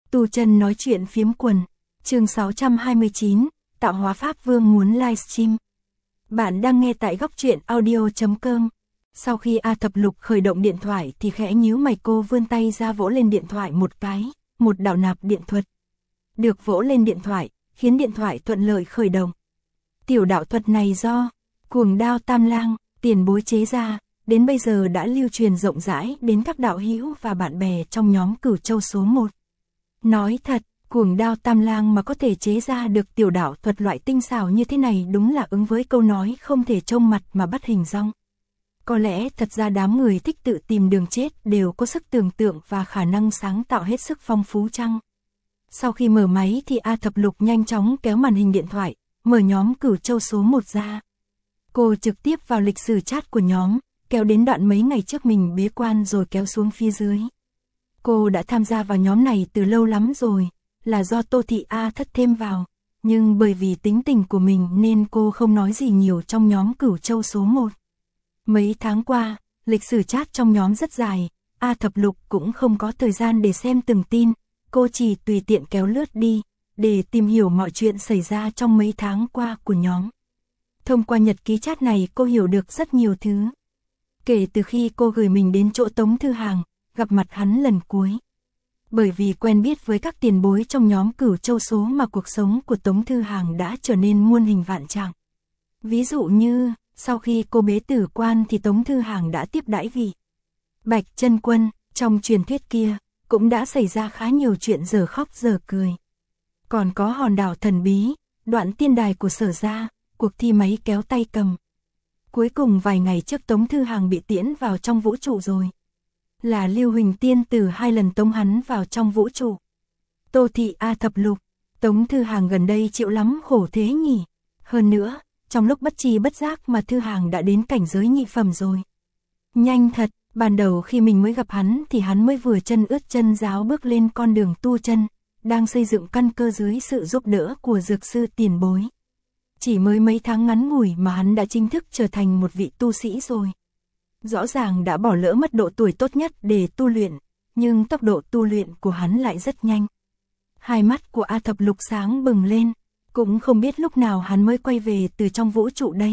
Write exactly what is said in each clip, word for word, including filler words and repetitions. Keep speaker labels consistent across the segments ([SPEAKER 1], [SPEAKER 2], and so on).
[SPEAKER 1] Tu chân nói chuyện phiếm quần, chương sáu trăm hai mươi chín, tạo hóa Pháp Vương muốn livestream. Bạn đang nghe tại góc truyện audio chấm com. Sau khi A Thập Lục khởi động điện thoại thì khẽ nhíu mày, cô vươn tay ra vỗ lên điện thoại một cái, một đạo nạp điện thuật được vỗ lên điện thoại, khiến điện thoại thuận lợi khởi động. Tiểu đạo thuật này do Cuồng Đao Tam Lang, tiền bối chế ra, đến bây giờ đã lưu truyền rộng rãi đến các đạo hữu và bạn bè trong nhóm Cửu Châu số một. Nói thật, Cuồng Đao Tam Lang mà có thể chế ra được tiểu đạo thuật loại tinh xảo như thế này đúng là ứng với câu nói không thể trông mặt mà bắt hình dong. Có lẽ thật ra đám người thích tự tìm đường chết đều có sức tưởng tượng và khả năng sáng tạo hết sức phong phú chăng? Sau khi mở máy thì A Thập Lục nhanh chóng kéo màn hình điện thoại, mở nhóm Cửu Châu số một ra. Cô trực tiếp vào lịch sử chat của nhóm, kéo đến đoạn mấy ngày trước mình bế quan rồi kéo xuống phía dưới. Cô đã tham gia vào nhóm này từ lâu lắm rồi, là do Tô Thị A Thất thêm vào, nhưng bởi vì tính tình của mình nên cô không nói gì nhiều trong nhóm Cửu Châu số một. Mấy tháng qua, lịch sử chat trong nhóm rất dài, A Thập Lục cũng không có thời gian để xem từng tin, cô chỉ tùy tiện kéo lướt đi, để tìm hiểu mọi chuyện xảy ra trong mấy tháng qua của nhóm. Thông qua nhật ký chat này cô hiểu được rất nhiều thứ. Kể từ khi cô gửi mình đến chỗ Tống Thư Hàng, gặp mặt hắn lần cuối. Bởi vì quen biết với các tiền bối trong nhóm Cửu Châu số mà cuộc sống của Tống Thư Hàng đã trở nên muôn hình vạn trạng. Ví dụ như, sau khi cô bế tử quan thì Tống Thư Hàng đã tiếp đãi vị Bạch Chân Quân, trong truyền thuyết kia, cũng đã xảy ra khá nhiều chuyện giờ khóc giờ cười. Còn có hòn đảo thần bí, đoạn tiên đài của Sở gia, cuộc thi máy kéo tay cầm. Cuối cùng vài ngày trước Tống Thư Hàng bị tiễn vào trong vũ trụ rồi. Là Lưu Huỳnh Tiên Tử hai lần tống hắn vào trong vũ trụ. Tô Thị A Thập Lục, Tống Thư Hàng gần đây chịu lắm khổ thế nhỉ. Hơn nữa, trong lúc bất tri bất giác mà Thư Hàng đã đến cảnh giới nhị phẩm rồi. Nhanh thật, ban đầu khi mình mới gặp hắn thì hắn mới vừa chân ướt chân ráo bước lên con đường tu chân, đang xây dựng căn cơ dưới sự giúp đỡ của dược sư tiền bối. Chỉ mới mấy tháng ngắn ngủi mà hắn đã chính thức trở thành một vị tu sĩ rồi. Rõ ràng đã bỏ lỡ mất độ tuổi tốt nhất để tu luyện, nhưng tốc độ tu luyện của hắn lại rất nhanh. Hai mắt của A Thập Lục sáng bừng lên, cũng không biết lúc nào hắn mới quay về từ trong vũ trụ đây.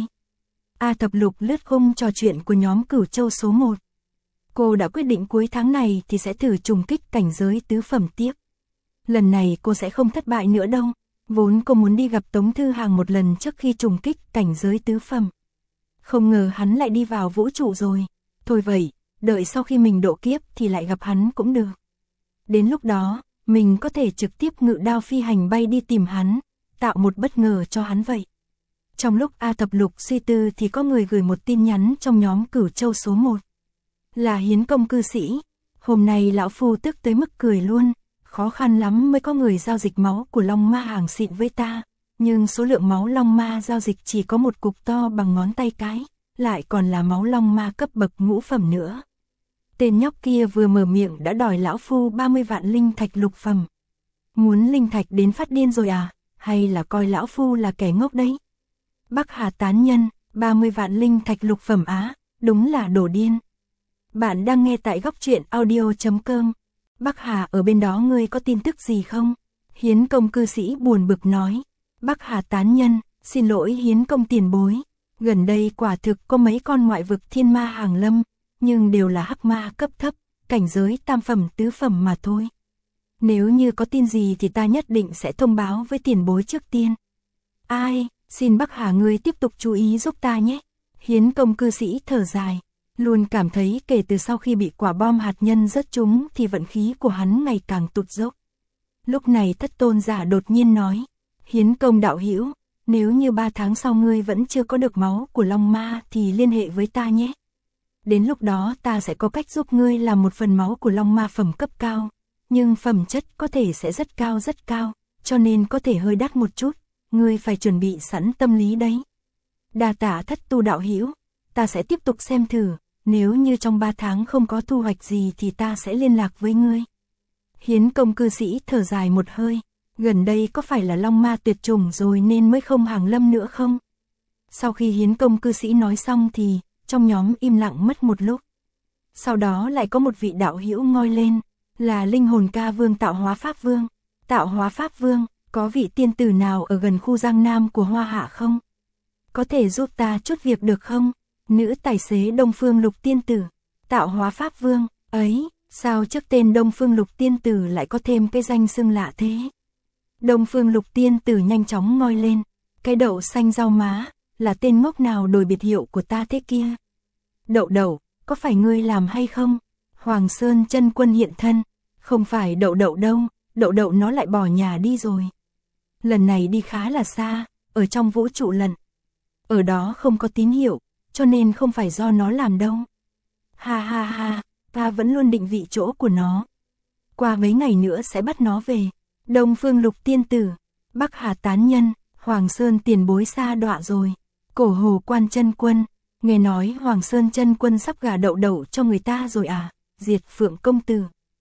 [SPEAKER 1] A Thập Lục lướt khung trò chuyện của nhóm Cửu Châu số một. Cô đã quyết định cuối tháng này thì sẽ thử trùng kích cảnh giới tứ phẩm tiếp. Lần này cô sẽ không thất bại nữa đâu. Vốn cô muốn đi gặp Tống Thư Hàng một lần trước khi trùng kích cảnh giới tứ phẩm. Không ngờ hắn lại đi vào vũ trụ rồi. Thôi vậy, đợi sau khi mình độ kiếp thì lại gặp hắn cũng được. Đến lúc đó, mình có thể trực tiếp ngự đao phi hành bay đi tìm hắn, tạo một bất ngờ cho hắn vậy. Trong lúc A Thập Lục suy tư thì có người gửi một tin nhắn trong nhóm Cửu Châu số một. Là Hiến Công cư sĩ. Hôm nay lão phu tức tới mức cười luôn. Khó khăn lắm mới có người giao dịch máu của Long Ma hàng xịn với ta, nhưng số lượng máu Long Ma giao dịch chỉ có một cục to bằng ngón tay cái, lại còn là máu Long Ma cấp bậc ngũ phẩm nữa. Tên nhóc kia vừa mở miệng đã đòi lão phu ba mươi vạn linh thạch lục phẩm. Muốn linh thạch đến phát điên rồi à, hay là coi lão phu là kẻ ngốc đấy? Bắc Hà tán nhân, ba mươi vạn linh thạch lục phẩm á, đúng là đồ điên. Bạn đang nghe tại góc truyện audio chấm com. Bắc Hà ở bên đó ngươi có tin tức gì không? Hiến Công cư sĩ buồn bực nói. Bắc Hà tán nhân, xin lỗi Hiến Công tiền bối. Gần đây quả thực có mấy con ngoại vực thiên ma hàng lâm, nhưng đều là hắc ma cấp thấp, cảnh giới tam phẩm tứ phẩm mà thôi. Nếu như có tin gì thì ta nhất định sẽ thông báo với tiền bối trước tiên. Ai, xin Bắc Hà ngươi tiếp tục chú ý giúp ta nhé. Hiến Công cư sĩ thở dài. Luôn cảm thấy kể từ sau khi bị quả bom hạt nhân rớt trúng thì vận khí của hắn ngày càng tụt dốc. Lúc này Thất Tôn giả đột nhiên nói, Hiến Công đạo hữu, nếu như ba tháng sau ngươi vẫn chưa có được máu của Long Ma thì liên hệ với ta nhé. Đến lúc đó ta sẽ có cách giúp ngươi làm một phần máu của Long Ma phẩm cấp cao, nhưng phẩm chất có thể sẽ rất cao rất cao, cho nên có thể hơi đắt một chút, ngươi phải chuẩn bị sẵn tâm lý đấy. Đa tạ Thất Tu đạo hữu, ta sẽ tiếp tục xem thử. Nếu như trong ba tháng không có thu hoạch gì thì ta sẽ liên lạc với ngươi. Hiến Công cư sĩ thở dài một hơi. Gần đây có phải là Long Ma tuyệt chủng rồi nên mới không hàng lâm nữa không? Sau khi Hiến Công cư sĩ nói xong thì trong nhóm im lặng mất một lúc. Sau đó lại có một vị đạo hữu ngoi lên. là linh hồn ca vương Tạo Hóa Pháp Vương. Tạo Hóa Pháp Vương, có vị tiên tử nào ở gần khu Giang Nam của Hoa Hạ không? Có thể giúp ta chút việc được không? Nữ tài xế Đông Phương Lục tiên tử. Tạo Hóa Pháp Vương, ấy, sao trước tên Đông Phương Lục tiên tử lại có thêm cái danh xưng lạ thế? Đông Phương Lục tiên tử nhanh chóng ngoi lên, cái đậu xanh rau má, là tên ngốc nào đổi biệt hiệu của ta thế kia? Đậu đậu, có phải ngươi làm hay không? Hoàng Sơn chân quân hiện thân, không phải đậu đậu đâu, đậu đậu nó lại bỏ nhà đi rồi. Lần này đi khá là xa, ở trong vũ trụ lần. Ở đó không có tín hiệu, cho nên không phải do nó làm đâu. Ha ha ha, ta vẫn luôn định vị chỗ của nó. Qua mấy ngày nữa sẽ bắt nó về. Đông Phương Lục tiên tử, Bắc Hà tán nhân, Hoàng Sơn tiền bối xa đọa rồi. Cổ Hồ Quan chân quân, nghe nói Hoàng Sơn chân quân sắp gả đậu đậu cho người ta rồi à? Diệt Phượng công tử.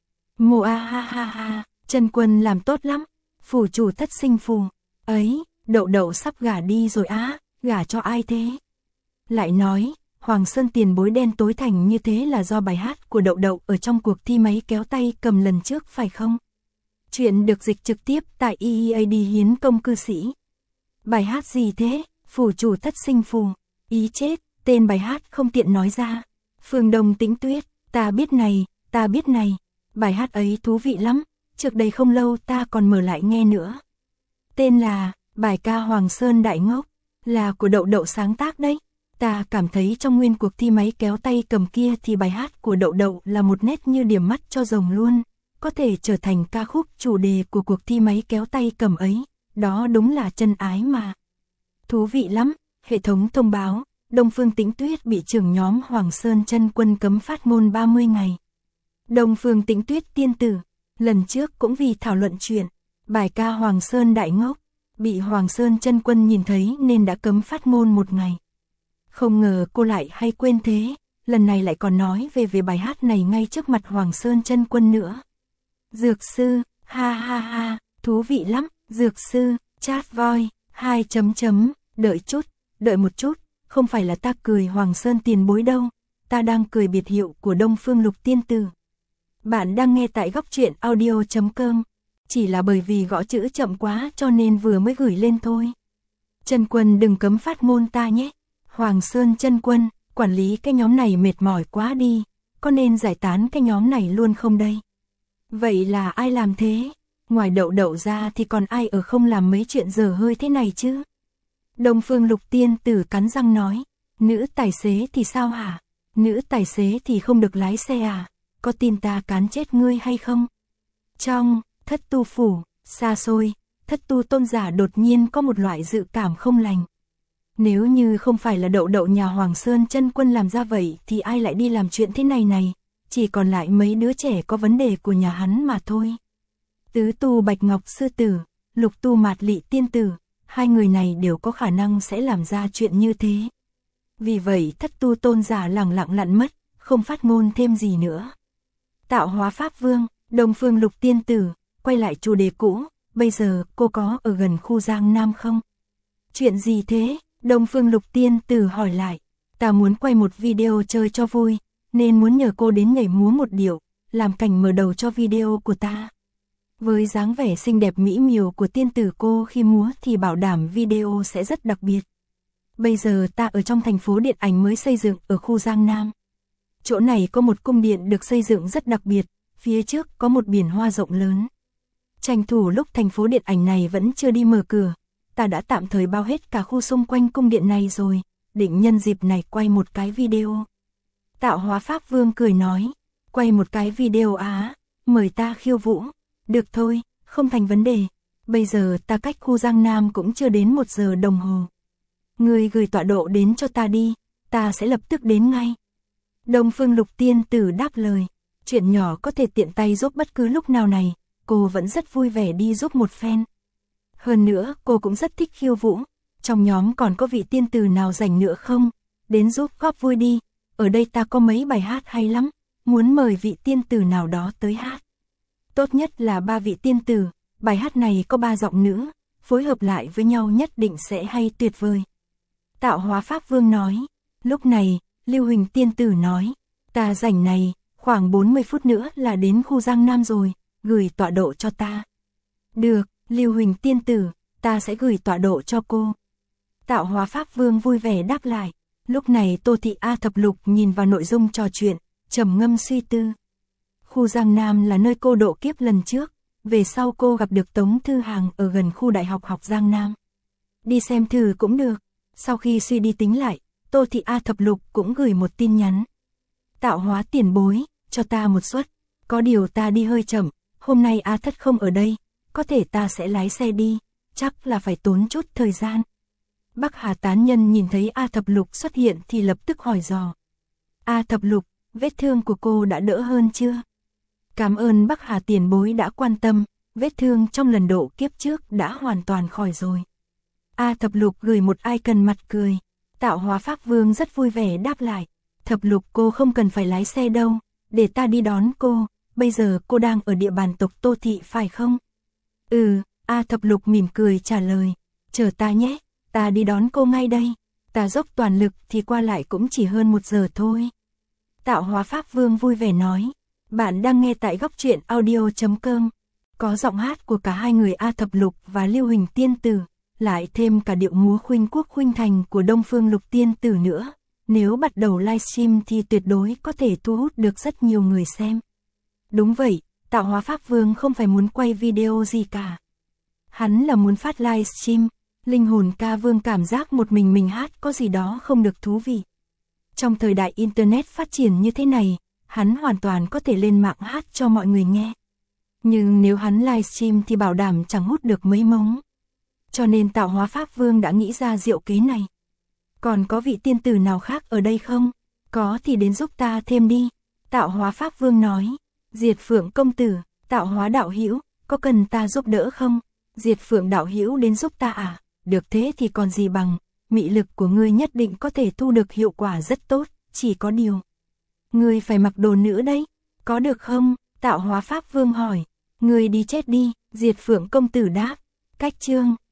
[SPEAKER 1] Mồ a ha ha ha, chân quân làm tốt lắm. Phủ chủ thất sinh phù. Ấy, đậu đậu sắp gả đi rồi á, gả cho ai thế? Lại nói, Hoàng Sơn tiền bối đen tối thành như thế là do bài hát của đậu đậu ở trong cuộc thi máy kéo tay cầm lần trước phải không? Chuyện được dịch trực tiếp tại e e a đê Hiến Công Cư Sĩ. Bài hát gì thế? Phủ chủ thất sinh phù. Ý chết, tên bài hát không tiện nói ra. Phương Đông Tĩnh Tuyết, ta biết này, ta biết này. Bài hát ấy thú vị lắm, trước đây không lâu ta còn mở lại nghe nữa. Tên là, bài ca Hoàng Sơn Đại Ngốc, là của đậu đậu sáng tác đấy. Ta cảm thấy trong nguyên cuộc thi máy kéo tay cầm kia thì bài hát của đậu đậu là một nét như điểm mắt cho rồng luôn. Có thể trở thành ca khúc chủ đề của cuộc thi máy kéo tay cầm ấy. Đó đúng là chân ái mà. Thú vị lắm, hệ thống thông báo, Đông Phương Tĩnh Tuyết bị trưởng nhóm Hoàng Sơn chân quân cấm phát ngôn ba mươi ngày. Đông Phương Tĩnh Tuyết tiên tử, lần trước cũng vì thảo luận chuyện, bài ca Hoàng Sơn Đại Ngốc, bị Hoàng Sơn chân quân nhìn thấy nên đã cấm phát ngôn một ngày. Không ngờ cô lại hay quên thế, lần này lại còn nói về về bài hát này ngay trước mặt Hoàng Sơn chân quân nữa. Dược sư, ha ha ha, thú vị lắm, dược sư, chat voi, hai chấm chấm, đợi chút, đợi một chút, không phải là ta cười Hoàng Sơn tiền bối đâu, ta đang cười biệt hiệu của Đông Phương Lục tiên tử. Bạn đang nghe tại góc truyện audio chấm com, chỉ là bởi vì gõ chữ chậm quá cho nên vừa mới gửi lên thôi. Chân quân đừng cấm phát ngôn ta nhé. Hoàng Sơn chân quân, quản lý cái nhóm này mệt mỏi quá đi, có nên giải tán cái nhóm này luôn không đây? Vậy là ai làm thế? Ngoài đậu đậu ra thì còn ai ở không làm mấy chuyện dở hơi thế này chứ? Đông Phương Lục tiên tử cắn răng nói, nữ tài xế thì sao hả? Nữ tài xế thì không được lái xe à? Có tin ta cán chết ngươi hay không? Trong thất tu phủ, xa xôi, thất tu tôn giả đột nhiên có một loại dự cảm không lành. Nếu như không phải là đậu đậu nhà Hoàng Sơn chân quân làm ra vậy thì ai lại đi làm chuyện thế này này, chỉ còn lại mấy đứa trẻ có vấn đề của nhà hắn mà thôi. Tứ tu Bạch Ngọc sư tử, lục tu Mạt Lị tiên tử, hai người này đều có khả năng sẽ làm ra chuyện như thế. Vì vậy thất tu tôn giả lẳng lặng lặn mất, không phát ngôn thêm gì nữa. Tạo Hóa Pháp Vương, Đông Phương Lục tiên tử, quay lại chủ đề cũ, bây giờ cô có ở gần khu Giang Nam không? Chuyện gì thế? Đông Phương Lục tiên tử hỏi lại. Ta muốn quay một video chơi cho vui, nên muốn nhờ cô đến nhảy múa một điệu, làm cảnh mở đầu cho video của ta. Với dáng vẻ xinh đẹp mỹ miều của tiên tử cô khi múa thì bảo đảm video sẽ rất đặc biệt. Bây giờ ta ở trong thành phố điện ảnh mới xây dựng ở khu Giang Nam. Chỗ này có một cung điện được xây dựng rất đặc biệt, phía trước có một biển hoa rộng lớn. Tranh thủ lúc thành phố điện ảnh này vẫn chưa đi mở cửa, ta đã tạm thời bao hết cả khu xung quanh cung điện này rồi, định nhân dịp này quay một cái video. Tạo Hóa Pháp Vương cười nói, quay một cái video á, mời ta khiêu vũ. Được thôi, không thành vấn đề, bây giờ ta cách khu Giang Nam cũng chưa đến một giờ đồng hồ. Người gửi tọa độ đến cho ta đi, ta sẽ lập tức đến ngay. Đông Phương Lục tiên tử đáp lời, chuyện nhỏ có thể tiện tay giúp bất cứ lúc nào này, cô vẫn rất vui vẻ đi giúp một phen. Hơn nữa cô cũng rất thích khiêu vũ, trong nhóm còn có vị tiên tử nào rảnh nữa không? Đến giúp góp vui đi, ở đây ta có mấy bài hát hay lắm, muốn mời vị tiên tử nào đó tới hát. Tốt nhất là ba vị tiên tử, bài hát này có ba giọng nữ, phối hợp lại với nhau nhất định sẽ hay tuyệt vời. Tạo Hóa Pháp Vương nói, lúc này, Lưu Huỳnh tiên tử nói, ta rảnh này, khoảng bốn mươi phút nữa là đến khu Giang Nam rồi, gửi tọa độ cho ta. Được, Lưu Huỳnh tiên tử, ta sẽ gửi tọa độ cho cô. Tạo Hóa Pháp Vương vui vẻ đáp lại. Lúc này Tô Thị A Thập Lục nhìn vào nội dung trò chuyện, trầm ngâm suy tư. Khu Giang Nam là nơi cô độ kiếp lần trước, về sau cô gặp được Tống Thư Hàng ở gần khu Đại học học Giang Nam. Đi xem thử cũng được. Sau khi suy đi tính lại, Tô Thị A Thập Lục cũng gửi một tin nhắn. Tạo Hóa tiền bối, cho ta một suất. Có điều ta đi hơi chậm, hôm nay A Thất không ở đây, có thể ta sẽ lái xe đi, chắc là phải tốn chút thời gian. Bắc Hà tán nhân nhìn thấy A Thập Lục xuất hiện thì lập tức hỏi dò. A Thập Lục, vết thương của cô đã đỡ hơn chưa? Cảm ơn Bắc Hà tiền bối đã quan tâm, vết thương trong lần độ kiếp trước đã hoàn toàn khỏi rồi. A Thập Lục gửi một icon mặt cười. Tạo Hóa Pháp Vương rất vui vẻ đáp lại. Thập Lục cô không cần phải lái xe đâu, để ta đi đón cô, bây giờ cô đang ở địa bàn tộc Tô Thị phải không? Ừ, A Thập Lục mỉm cười trả lời. Chờ ta nhé, ta đi đón cô ngay đây. Ta dốc toàn lực thì qua lại cũng chỉ hơn một giờ thôi. Tạo Hóa Pháp Vương vui vẻ nói. Bạn đang nghe tại góc truyện audio chấm com. Có giọng hát của cả hai người A Thập Lục và Lưu Huỳnh tiên tử, lại thêm cả điệu múa khuynh quốc khuynh thành của Đông Phương Lục tiên tử nữa. Nếu bắt đầu livestream thì tuyệt đối có thể thu hút được rất nhiều người xem. Đúng vậy, Tạo Hóa Pháp Vương không phải muốn quay video gì cả. Hắn là muốn phát livestream. Linh hồn ca vương cảm giác một mình mình hát có gì đó không được thú vị. Trong thời đại Internet phát triển như thế này, hắn hoàn toàn có thể lên mạng hát cho mọi người nghe. Nhưng nếu hắn livestream thì bảo đảm chẳng hút được mấy mống. Cho nên Tạo Hóa Pháp Vương đã nghĩ ra diệu kế này. Còn có vị tiên tử nào khác ở đây không? Có thì đến giúp ta thêm đi. Tạo Hóa Pháp Vương nói. Diệt Phượng công tử, Tạo Hóa đạo hữu, có cần ta giúp đỡ không? Diệt Phượng đạo hữu đến giúp ta à? Được thế thì còn gì bằng, mị lực của ngươi nhất định có thể thu được hiệu quả rất tốt, chỉ có điều. Ngươi phải mặc đồ nữ đấy, có được không? Tạo Hóa Pháp Vương hỏi. Ngươi đi chết đi, Diệt Phượng công tử đáp. Cách chương